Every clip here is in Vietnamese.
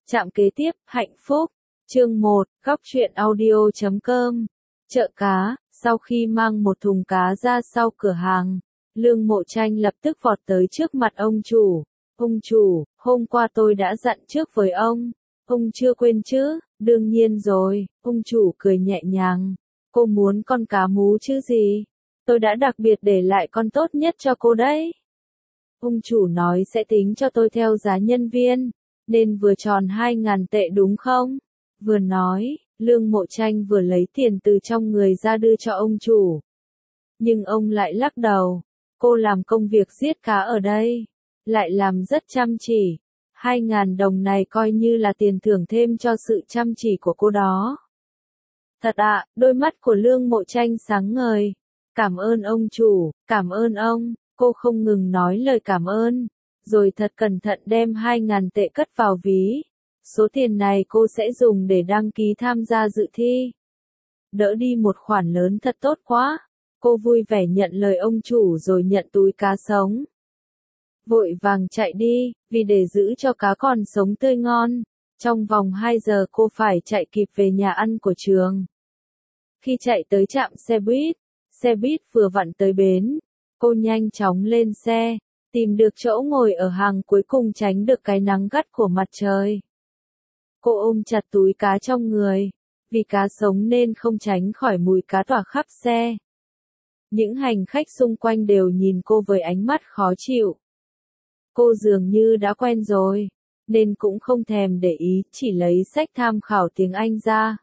Trạm kế tiếp, hạnh phúc. Chương 1, góc truyện audio.com. Chợ cá, sau khi mang một thùng cá ra sau cửa hàng, Lương Mộ Tranh lập tức vọt tới trước mặt ông chủ. Ông chủ, hôm qua tôi đã dặn trước với ông chưa quên chứ? Đương nhiên rồi, ông chủ cười nhẹ nhàng. Cô muốn con cá mú chứ gì? Tôi đã đặc biệt để lại con tốt nhất cho cô đấy. Ông chủ nói sẽ tính cho tôi theo giá nhân viên, nên vừa tròn 2.000 tệ đúng không? Vừa nói, Lương Mộ Tranh vừa lấy tiền từ trong người ra đưa cho ông chủ. Nhưng ông lại lắc đầu. Cô làm công việc giết cá ở đây, lại làm rất chăm chỉ. 2.000 đồng này coi như là tiền thưởng thêm cho sự chăm chỉ của cô đó. Thật ạ, đôi mắt của Lương Mộ Tranh sáng ngời. Cảm ơn ông chủ, cảm ơn ông. Cô không ngừng nói lời cảm ơn, rồi thật cẩn thận đem 2.000 tệ cất vào ví. Số tiền này cô sẽ dùng để đăng ký tham gia dự thi. Đỡ đi một khoản lớn thật tốt quá. Cô vui vẻ nhận lời ông chủ rồi nhận túi cá sống. Vội vàng chạy đi, vì để giữ cho cá còn sống tươi ngon. Trong vòng 2 giờ cô phải chạy kịp về nhà ăn của trường. Khi chạy tới trạm xe buýt vừa vặn tới bến. Cô nhanh chóng lên xe, tìm được chỗ ngồi ở hàng cuối cùng tránh được cái nắng gắt của mặt trời. Cô ôm chặt túi cá trong người, vì cá sống nên không tránh khỏi mùi cá tỏa khắp xe. Những hành khách xung quanh đều nhìn cô với ánh mắt khó chịu. Cô dường như đã quen rồi, nên cũng không thèm để ý, chỉ lấy sách tham khảo tiếng Anh ra.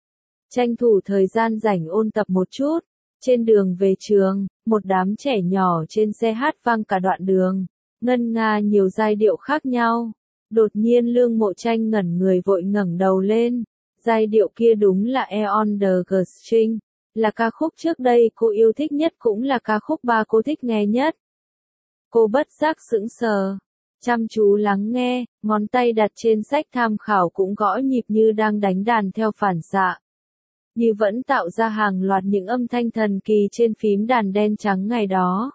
Tranh thủ thời gian rảnh ôn tập một chút. Trên đường về trường, một đám trẻ nhỏ trên xe hát vang cả đoạn đường, ngân nga nhiều giai điệu khác nhau. Đột nhiên Lương Mộ Tranh ngẩn người vội ngẩng đầu lên. Giai điệu kia đúng là Air on the String, là ca khúc trước đây cô yêu thích nhất, cũng là ca khúc ba cô thích nghe nhất. Cô bất giác sững sờ, chăm chú lắng nghe, ngón tay đặt trên sách tham khảo cũng gõ nhịp như đang đánh đàn theo phản xạ. Như vẫn tạo ra hàng loạt những âm thanh thần kỳ trên phím đàn đen trắng ngày đó.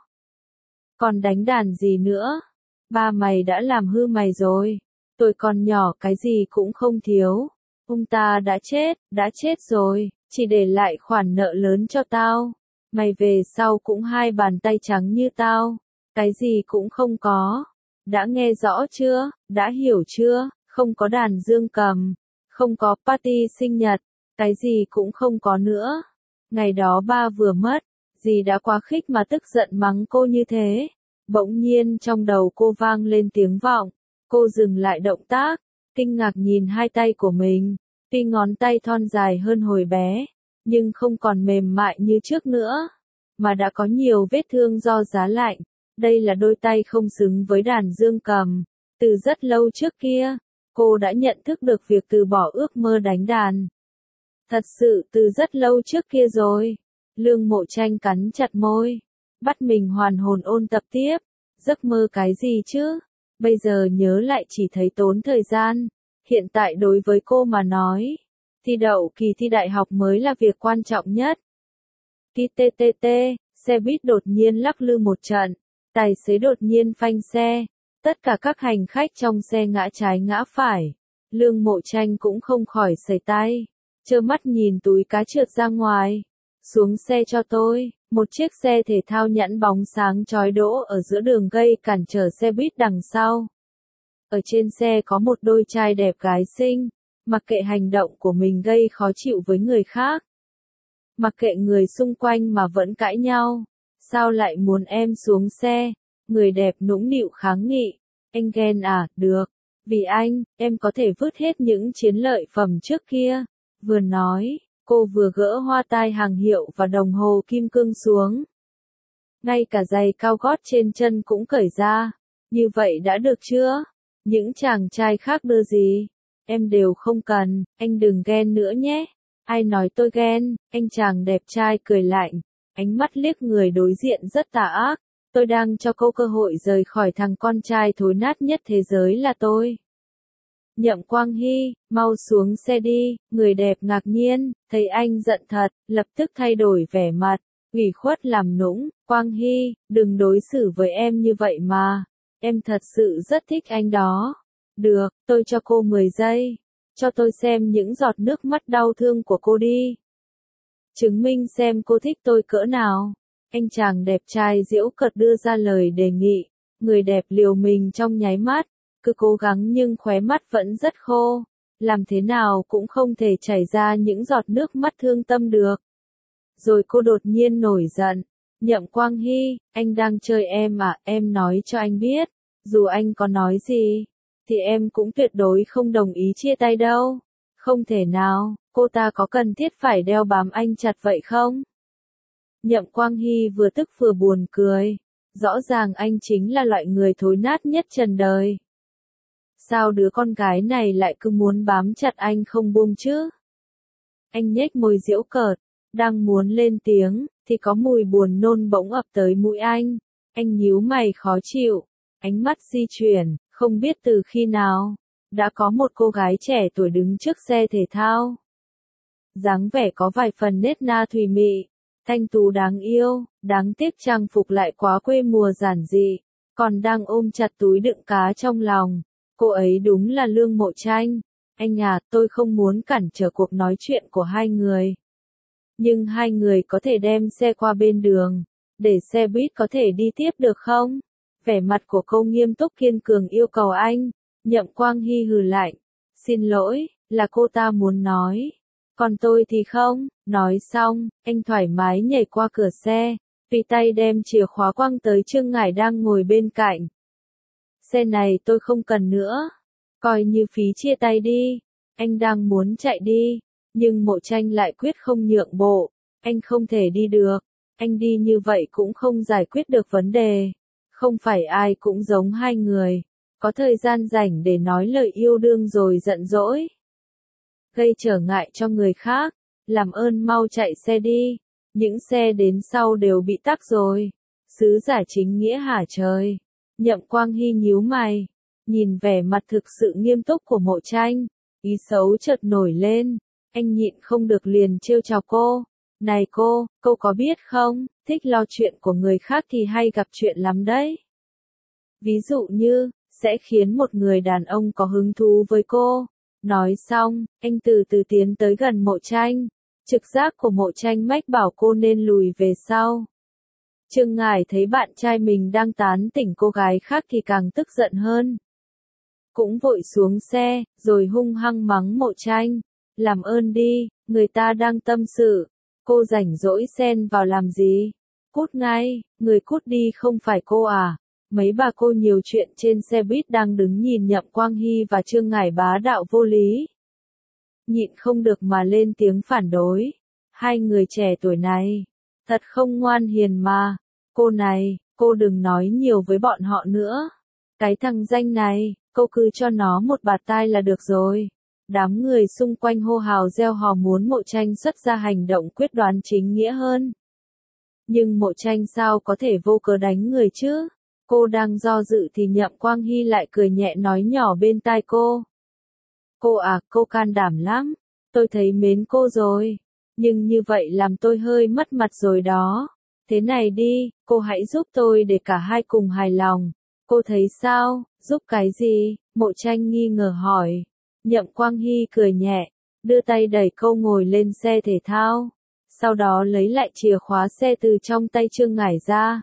Còn đánh đàn gì nữa? Ba mày đã làm hư mày rồi. Tôi còn nhỏ cái gì cũng không thiếu. Ông ta đã chết rồi, chỉ để lại khoản nợ lớn cho tao. Mày về sau cũng hai bàn tay trắng như tao. Cái gì cũng không có. Đã nghe rõ chưa? Đã hiểu chưa? Không có đàn dương cầm. Không có party sinh nhật. Cái gì cũng không có nữa. Ngày đó ba vừa mất, dì đã quá khích mà tức giận mắng cô như thế. Bỗng nhiên trong đầu cô vang lên tiếng vọng. Cô dừng lại động tác, kinh ngạc nhìn hai tay của mình. Tuy ngón tay thon dài hơn hồi bé, nhưng không còn mềm mại như trước nữa, mà đã có nhiều vết thương do giá lạnh. Đây là đôi tay không xứng với đàn dương cầm. Từ rất lâu trước kia, cô đã nhận thức được việc từ bỏ ước mơ đánh đàn. Thật sự từ rất lâu trước kia rồi. Lương Mộ Tranh cắn chặt môi, bắt mình hoàn hồn ôn tập tiếp. Giấc mơ cái gì chứ? Bây giờ nhớ lại chỉ thấy tốn thời gian. Hiện tại đối với cô mà nói, thi đậu kỳ thi đại học mới là việc quan trọng nhất. TTT, xe buýt đột nhiên lắc lư một trận. Tài xế đột nhiên phanh xe. Tất cả các hành khách trong xe ngã trái ngã phải. Lương Mộ Tranh cũng không khỏi sẩy tay. Trơ mắt nhìn túi cá trượt ra ngoài. Xuống xe cho tôi. Một chiếc xe thể thao nhẵn bóng sáng chói đỗ ở giữa đường gây cản trở xe buýt đằng sau. Ở trên xe có một đôi trai đẹp gái xinh. Mặc kệ hành động của mình gây khó chịu với người khác. Mặc kệ người xung quanh mà vẫn cãi nhau. Sao lại muốn em xuống xe? Người đẹp nũng nịu kháng nghị. Anh ghen à? Được. Vì anh, em có thể vứt hết những chiến lợi phẩm trước kia. Vừa nói, cô vừa gỡ hoa tai hàng hiệu và đồng hồ kim cương xuống. Ngay cả giày cao gót trên chân cũng cởi ra. Như vậy đã được chưa? Những chàng trai khác đưa gì? Em đều không cần, anh đừng ghen nữa nhé. Ai nói tôi ghen? Anh chàng đẹp trai cười lạnh. Ánh mắt liếc người đối diện rất tà ác. Tôi đang cho cô cơ hội rời khỏi thằng con trai thối nát nhất thế giới là tôi. Nhậm Quang Hy, mau xuống xe đi. Người đẹp ngạc nhiên, thấy anh giận thật, lập tức thay đổi vẻ mặt, ủy khuất làm nũng. Quang Hy, đừng đối xử với em như vậy mà. Em thật sự rất thích anh đó. Được, tôi cho cô 10 giây. Cho tôi xem những giọt nước mắt đau thương của cô đi. Chứng minh xem cô thích tôi cỡ nào. Anh chàng đẹp trai giễu cợt đưa ra lời đề nghị. Người đẹp liều mình trong nháy mắt. Cứ cố gắng nhưng khóe mắt vẫn rất khô. Làm thế nào cũng không thể chảy ra những giọt nước mắt thương tâm được. Rồi cô đột nhiên nổi giận. Nhậm Quang Hy, anh đang chơi em à, em nói cho anh biết. Dù anh có nói gì, thì em cũng tuyệt đối không đồng ý chia tay đâu. Không thể nào, cô ta có cần thiết phải đeo bám anh chặt vậy không? Nhậm Quang Hy vừa tức vừa buồn cười. Rõ ràng anh chính là loại người thối nát nhất trần đời. Sao đứa con gái này lại cứ muốn bám chặt anh không buông chứ? Anh nhếch môi giễu cợt, đang muốn lên tiếng, thì có mùi buồn nôn bỗng ập tới mũi anh. Anh nhíu mày khó chịu, ánh mắt di chuyển, không biết từ khi nào, đã có một cô gái trẻ tuổi đứng trước xe thể thao. Dáng vẻ có vài phần nết na thùy mị, thanh tú đáng yêu, đáng tiếc trang phục lại quá quê mùa giản dị, còn đang ôm chặt túi đựng cá trong lòng. Cô ấy đúng là Lương Mộ Tranh. Anh à, tôi không muốn cản trở cuộc nói chuyện của hai người. Nhưng hai người có thể đem xe qua bên đường, để xe buýt có thể đi tiếp được không? Vẻ mặt của cô nghiêm túc kiên cường yêu cầu anh. Nhậm Quang Hy hừ lạnh. Xin lỗi, là cô ta muốn nói. Còn tôi thì không. Nói xong, anh thoải mái nhảy qua cửa xe, tùy tay đem chìa khóa quăng tới Trương Ngải đang ngồi bên cạnh. Xe này tôi không cần nữa. Coi như phí chia tay đi. Anh đang muốn chạy đi, nhưng Mộ Tranh lại quyết không nhượng bộ. Anh không thể đi được. Anh đi như vậy cũng không giải quyết được vấn đề. Không phải ai cũng giống hai người. Có thời gian rảnh để nói lời yêu đương rồi giận dỗi. Gây trở ngại cho người khác. Làm ơn mau chạy xe đi. Những xe đến sau đều bị tắc rồi. Sứ giả chính nghĩa hả trời. Nhậm Quang Hy nhíu mày. Nhìn vẻ mặt thực sự nghiêm túc của Mộ Tranh. Ý xấu chợt nổi lên. Anh nhịn không được liền trêu chọc cô. Này cô có biết không, thích lo chuyện của người khác thì hay gặp chuyện lắm đấy. Ví dụ như, sẽ khiến một người đàn ông có hứng thú với cô. Nói xong, anh từ từ tiến tới gần Mộ Tranh. Trực giác của Mộ Tranh mách bảo cô nên lùi về sau. Trương Ngải thấy bạn trai mình đang tán tỉnh cô gái khác thì càng tức giận hơn. Cũng vội xuống xe, rồi hung hăng mắng Mộ Tranh. Làm ơn đi, người ta đang tâm sự. Cô rảnh rỗi xen vào làm gì? Cút ngay, người cút đi không phải cô à? Mấy bà cô nhiều chuyện trên xe buýt đang đứng nhìn Nhậm Quang Hy và Trương Ngải bá đạo vô lý. Nhịn không được mà lên tiếng phản đối. Hai người trẻ tuổi này, thật không ngoan hiền mà. Cô này, cô đừng nói nhiều với bọn họ nữa. Cái thằng danh này, cô cứ cho nó một bạt tai là được rồi. Đám người xung quanh hô hào reo hò muốn Mộ Tranh xuất ra hành động quyết đoán chính nghĩa hơn. Nhưng Mộ Tranh sao có thể vô cớ đánh người chứ? Cô đang do dự thì Nhậm Quang Hy lại cười nhẹ nói nhỏ bên tai cô. Cô à, cô can đảm lắm. Tôi thấy mến cô rồi. Nhưng như vậy làm tôi hơi mất mặt rồi đó. Thế này đi, cô hãy giúp tôi để cả hai cùng hài lòng. Cô thấy sao, giúp cái gì? Mộ Tranh nghi ngờ hỏi. Nhậm Quang Hy cười nhẹ, đưa tay đẩy cô ngồi lên xe thể thao. Sau đó lấy lại chìa khóa xe từ trong tay Trương Ngải ra.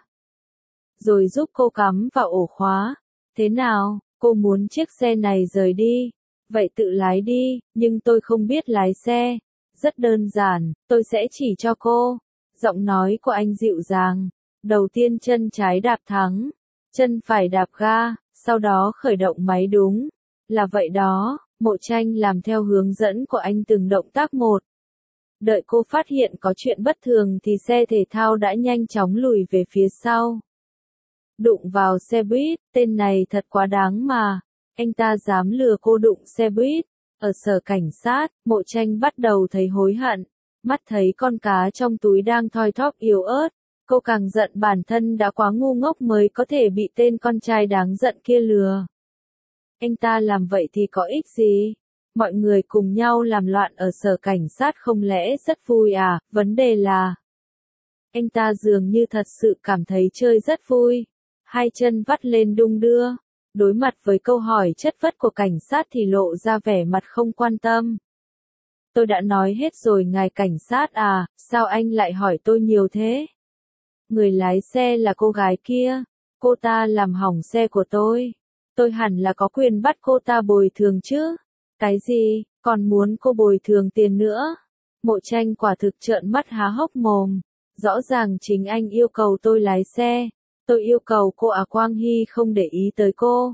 Rồi giúp cô cắm vào ổ khóa. Thế nào, cô muốn chiếc xe này rời đi? Vậy tự lái đi, nhưng tôi không biết lái xe. Rất đơn giản, tôi sẽ chỉ cho cô. Giọng nói của anh dịu dàng. Đầu tiên chân trái đạp thắng, chân phải đạp ga, sau đó khởi động máy đúng. Là vậy đó, Mộ Tranh làm theo hướng dẫn của anh từng động tác một. Đợi cô phát hiện có chuyện bất thường thì xe thể thao đã nhanh chóng lùi về phía sau. Đụng vào xe buýt, tên này thật quá đáng mà. Anh ta dám lừa cô đụng xe buýt. Ở sở cảnh sát, Mộ Tranh bắt đầu thấy hối hận. Mắt thấy con cá trong túi đang thoi thóp yếu ớt. Cô càng giận bản thân đã quá ngu ngốc mới có thể bị tên con trai đáng giận kia lừa. Anh ta làm vậy thì có ích gì? Mọi người cùng nhau làm loạn ở sở cảnh sát không lẽ rất vui à? Vấn đề là anh ta dường như thật sự cảm thấy chơi rất vui. Hai chân vắt lên đung đưa, đối mặt với câu hỏi chất vấn của cảnh sát thì lộ ra vẻ mặt không quan tâm. Tôi đã nói hết rồi ngài cảnh sát à, sao anh lại hỏi tôi nhiều thế? Người lái xe là cô gái kia, cô ta làm hỏng xe của tôi hẳn là có quyền bắt cô ta bồi thường chứ. Cái gì, còn muốn cô bồi thường tiền nữa? Mộ Tranh quả thực trợn mắt há hốc mồm, rõ ràng chính anh yêu cầu tôi lái xe, tôi yêu cầu cô à, Quang Hy không để ý tới cô.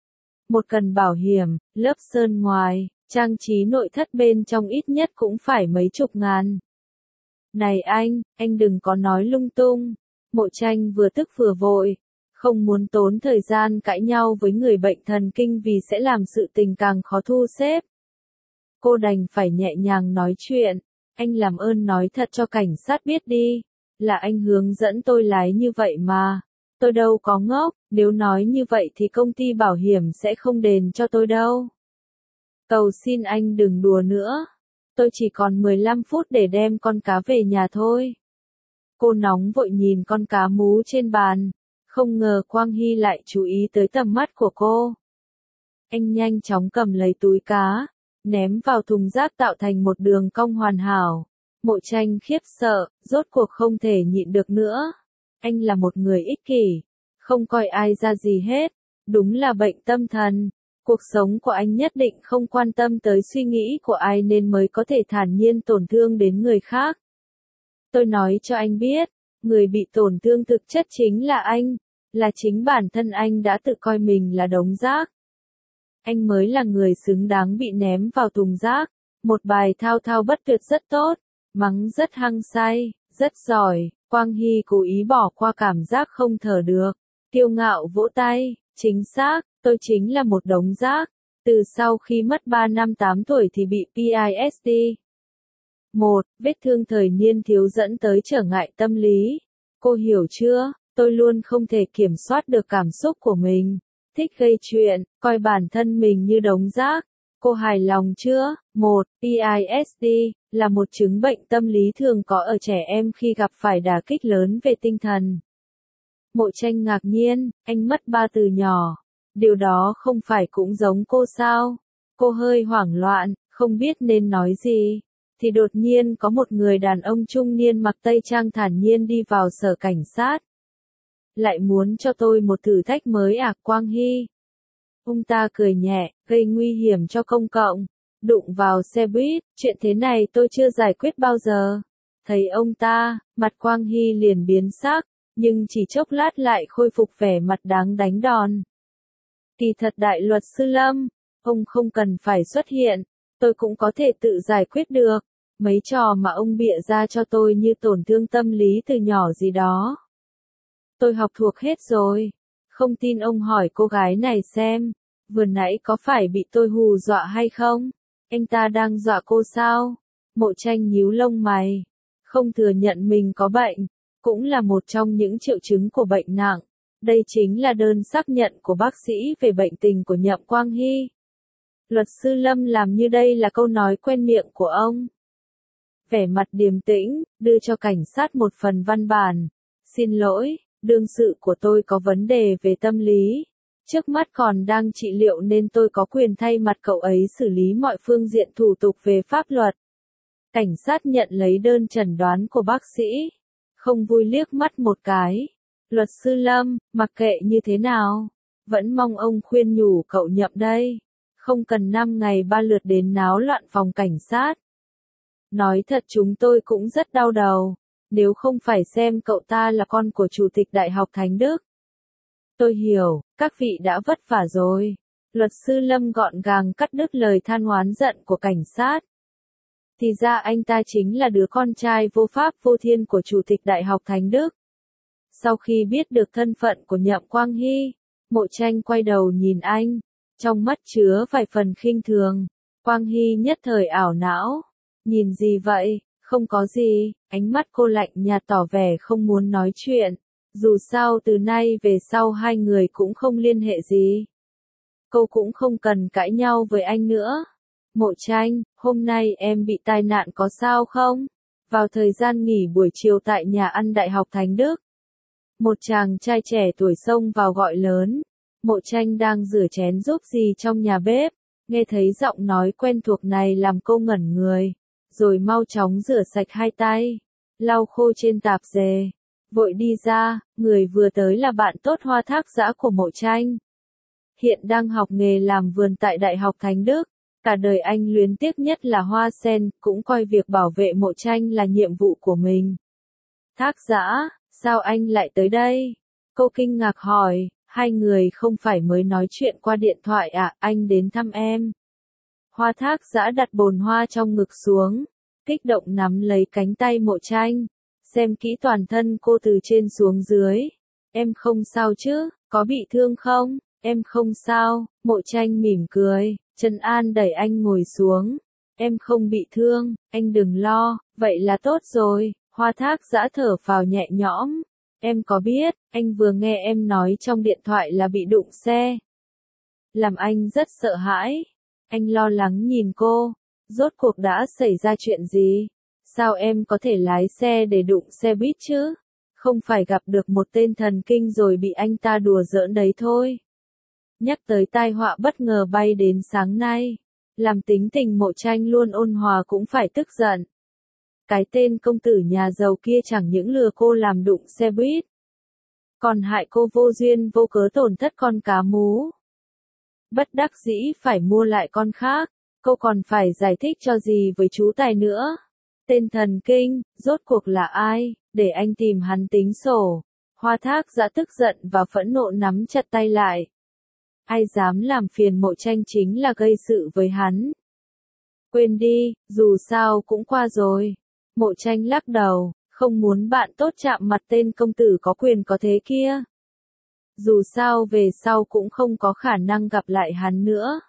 Một cần bảo hiểm, lớp sơn ngoài, trang trí nội thất bên trong ít nhất cũng phải mấy chục ngàn. Này anh đừng có nói lung tung. Mộ Tranh vừa tức vừa vội, không muốn tốn thời gian cãi nhau với người bệnh thần kinh vì sẽ làm sự tình càng khó thu xếp. Cô đành phải nhẹ nhàng nói chuyện, anh làm ơn nói thật cho cảnh sát biết đi, là anh hướng dẫn tôi lái như vậy mà, tôi đâu có ngốc, nếu nói như vậy thì công ty bảo hiểm sẽ không đền cho tôi đâu. Cầu xin anh đừng đùa nữa, tôi chỉ còn 15 phút để đem con cá về nhà thôi. Cô nóng vội nhìn con cá mú trên bàn, không ngờ Quang Hy lại chú ý tới tầm mắt của cô. Anh nhanh chóng cầm lấy túi cá, ném vào thùng rác tạo thành một đường cong hoàn hảo. Mộ Tranh khiếp sợ, rốt cuộc không thể nhịn được nữa. Anh là một người ích kỷ, không coi ai ra gì hết, đúng là bệnh tâm thần. Cuộc sống của anh nhất định không quan tâm tới suy nghĩ của ai nên mới có thể thản nhiên tổn thương đến người khác. Tôi nói cho anh biết, người bị tổn thương thực chất chính là anh, là chính bản thân anh đã tự coi mình là đống rác. Anh mới là người xứng đáng bị ném vào thùng rác. Một bài thao thao bất tuyệt rất tốt, mắng rất hăng say, rất giỏi. Quang Hy cố ý bỏ qua cảm giác không thở được, kiêu ngạo vỗ tay, chính xác, tôi chính là một đống rác. Từ sau khi mất 3 năm 8 tuổi thì bị PTSD. 1. Vết thương thời niên thiếu dẫn tới trở ngại tâm lý. Cô hiểu chưa? Tôi luôn không thể kiểm soát được cảm xúc của mình. Thích gây chuyện, coi bản thân mình như đống rác. Cô hài lòng chưa? 1. PTSD là một chứng bệnh tâm lý thường có ở trẻ em khi gặp phải đả kích lớn về tinh thần. Mộ Tranh ngạc nhiên, anh mất 3 từ nhỏ. Điều đó không phải cũng giống cô sao? Cô hơi hoảng loạn, không biết nên nói gì. Thì đột nhiên có một người đàn ông trung niên mặc tây trang thản nhiên đi vào sở cảnh sát. Lại muốn cho tôi một thử thách mới à, Quang Hy? Ông ta cười nhẹ, gây nguy hiểm cho công cộng, đụng vào xe buýt, chuyện thế này tôi chưa giải quyết bao giờ. Thấy ông ta, mặt Quang Hy liền biến sắc, nhưng chỉ chốc lát lại khôi phục vẻ mặt đáng đánh đòn. Kỳ thật đại luật sư Lâm, ông không cần phải xuất hiện, tôi cũng có thể tự giải quyết được. Mấy trò mà ông bịa ra cho tôi như tổn thương tâm lý từ nhỏ gì đó. Tôi học thuộc hết rồi. Không tin ông hỏi cô gái này xem, vừa nãy có phải bị tôi hù dọa hay không? Anh ta đang dọa cô sao? Mộ Tranh nhíu lông mày. Không thừa nhận mình có bệnh, cũng là một trong những triệu chứng của bệnh nặng. Đây chính là đơn xác nhận của bác sĩ về bệnh tình của Nhậm Quang Hy. Luật sư Lâm làm như đây là câu nói quen miệng của ông. Vẻ mặt điềm tĩnh, đưa cho cảnh sát một phần văn bản. Xin lỗi, đương sự của tôi có vấn đề về tâm lý. Trước mắt còn đang trị liệu nên tôi có quyền thay mặt cậu ấy xử lý mọi phương diện thủ tục về pháp luật. Cảnh sát nhận lấy đơn chẩn đoán của bác sĩ. Không vui liếc mắt một cái. Luật sư Lâm, mặc kệ như thế nào, vẫn mong ông khuyên nhủ cậu Nhậm đây. Không cần 5 ngày 3 lượt đến náo loạn phòng cảnh sát. Nói thật chúng tôi cũng rất đau đầu, nếu không phải xem cậu ta là con của Chủ tịch Đại học Thánh Đức. Tôi hiểu, các vị đã vất vả rồi. Luật sư Lâm gọn gàng cắt đứt lời than oán giận của cảnh sát. Thì ra anh ta chính là đứa con trai vô pháp vô thiên của Chủ tịch Đại học Thánh Đức. Sau khi biết được thân phận của Nhậm Quang Hy, Mộ Tranh quay đầu nhìn anh, trong mắt chứa vài phần khinh thường. Quang Hy nhất thời ảo não. Nhìn gì vậy? Không có gì, ánh mắt cô lạnh nhạt tỏ vẻ không muốn nói chuyện. Dù sao từ nay về sau hai người cũng không liên hệ gì. Cô cũng không cần cãi nhau với anh nữa. Mộ Tranh, hôm nay em bị tai nạn có sao không? Vào thời gian nghỉ buổi chiều tại nhà ăn Đại học Thánh Đức, một chàng trai trẻ tuổi xông vào gọi lớn. Mộ Tranh đang rửa chén giúp gì trong nhà bếp, nghe thấy giọng nói quen thuộc này làm cô ngẩn người, rồi mau chóng rửa sạch hai tay, lau khô trên tạp dề, vội đi ra, người vừa tới là bạn tốt Hoa Thác Dã của Mộ Tranh. Hiện đang học nghề làm vườn tại Đại học Thánh Đức, cả đời anh luyến tiếc nhất là hoa sen, cũng coi việc bảo vệ Mộ Tranh là nhiệm vụ của mình. Thác Dã, sao anh lại tới đây? Cô kinh ngạc hỏi, hai người không phải mới nói chuyện qua điện thoại à, anh đến thăm em. Hoa Thác Dã đặt bồn hoa trong ngực xuống, kích động nắm lấy cánh tay Mộ Tranh, xem kỹ toàn thân cô từ trên xuống dưới. Em không sao chứ, có bị thương không? Em không sao, Mộ Tranh mỉm cười, trấn an đẩy anh ngồi xuống. Em không bị thương, anh đừng lo, vậy là tốt rồi. Hoa Thác Dã thở phào nhẹ nhõm. Em có biết, anh vừa nghe em nói trong điện thoại là bị đụng xe. Làm anh rất sợ hãi. Anh lo lắng nhìn cô. Rốt cuộc đã xảy ra chuyện gì? Sao em có thể lái xe để đụng xe buýt chứ? Không phải gặp được một tên thần kinh rồi bị anh ta đùa giỡn đấy thôi. Nhắc tới tai họa bất ngờ bay đến sáng nay. Làm tính tình Mộ Tranh luôn ôn hòa cũng phải tức giận. Cái tên công tử nhà giàu kia chẳng những lừa cô làm đụng xe buýt, còn hại cô vô duyên vô cớ tổn thất con cá mú. Bất đắc dĩ phải mua lại con khác, cô còn phải giải thích cho gì với chú Tài nữa. Tên thần kinh, rốt cuộc là ai, để anh tìm hắn tính sổ. Hoa Thác Dã tức giận và phẫn nộ nắm chặt tay lại. Ai dám làm phiền Mộ Tranh chính là gây sự với hắn. Quên đi, dù sao cũng qua rồi. Mộ Tranh lắc đầu, không muốn bạn tốt chạm mặt tên công tử có quyền có thế kia. Dù sao về sau cũng không có khả năng gặp lại hắn nữa.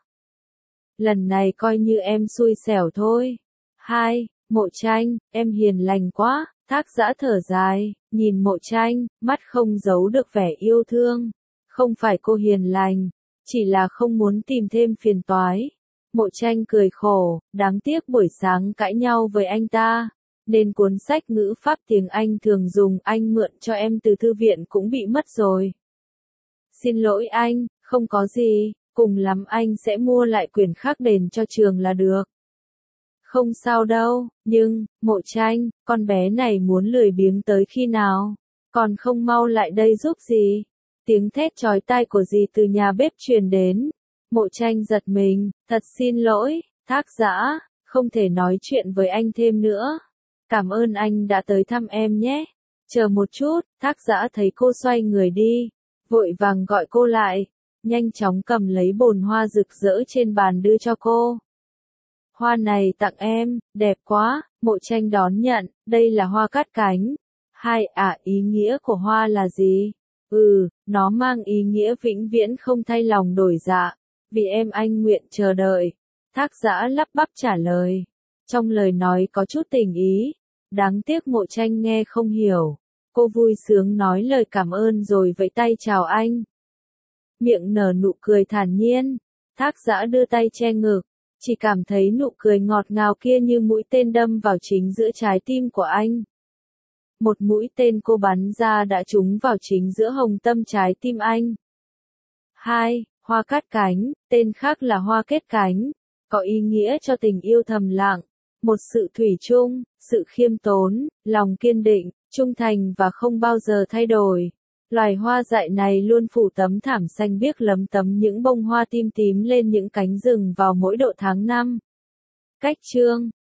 Lần này coi như em xui xẻo thôi. Hai, Mộ Tranh, em hiền lành quá. Thác Dã thở dài, nhìn Mộ Tranh, mắt không giấu được vẻ yêu thương. Không phải cô hiền lành, chỉ là không muốn tìm thêm phiền toái. Mộ Tranh cười khổ, đáng tiếc buổi sáng cãi nhau với anh ta, nên cuốn sách ngữ pháp tiếng Anh thường dùng anh mượn cho em từ thư viện cũng bị mất rồi. Xin lỗi anh, không có gì, cùng lắm anh sẽ mua lại quyển khác đền cho trường là được. Không sao đâu, nhưng, Mộ Tranh, con bé này muốn lười biếng tới khi nào? Còn không mau lại đây giúp gì? Tiếng thét chói tai của dì từ nhà bếp truyền đến. Mộ Tranh giật mình, thật xin lỗi, Thác Dã, không thể nói chuyện với anh thêm nữa. Cảm ơn anh đã tới thăm em nhé. Chờ một chút, Thác Dã thấy cô xoay người đi, vội vàng gọi cô lại, nhanh chóng cầm lấy bồn hoa rực rỡ trên bàn đưa cho cô. Hoa này tặng em, đẹp quá. Mộ Tranh đón nhận, đây là hoa cát cánh. Hai, ý nghĩa của hoa là gì? Nó mang ý nghĩa vĩnh viễn không thay lòng đổi dạ. Vì em anh nguyện chờ đợi. Thác Dã lắp bắp trả lời. Trong lời nói có chút tình ý. Đáng tiếc Mộ Tranh nghe không hiểu. Cô vui sướng nói lời cảm ơn rồi vẫy tay chào anh. Miệng nở nụ cười thản nhiên. Thác Dã đưa tay che ngực. Chỉ cảm thấy nụ cười ngọt ngào kia như mũi tên đâm vào chính giữa trái tim của anh. Một mũi tên cô bắn ra đã trúng vào chính giữa hồng tâm trái tim anh. Hai, hoa cát cánh, tên khác là hoa kết cánh, có ý nghĩa cho tình yêu thầm lặng, một sự thủy chung, sự khiêm tốn, lòng kiên định, trung thành và không bao giờ thay đổi. Loài hoa dại này luôn phủ tấm thảm xanh biếc lấm tấm những bông hoa tím tím lên những cánh rừng vào mỗi độ tháng năm. Cách chương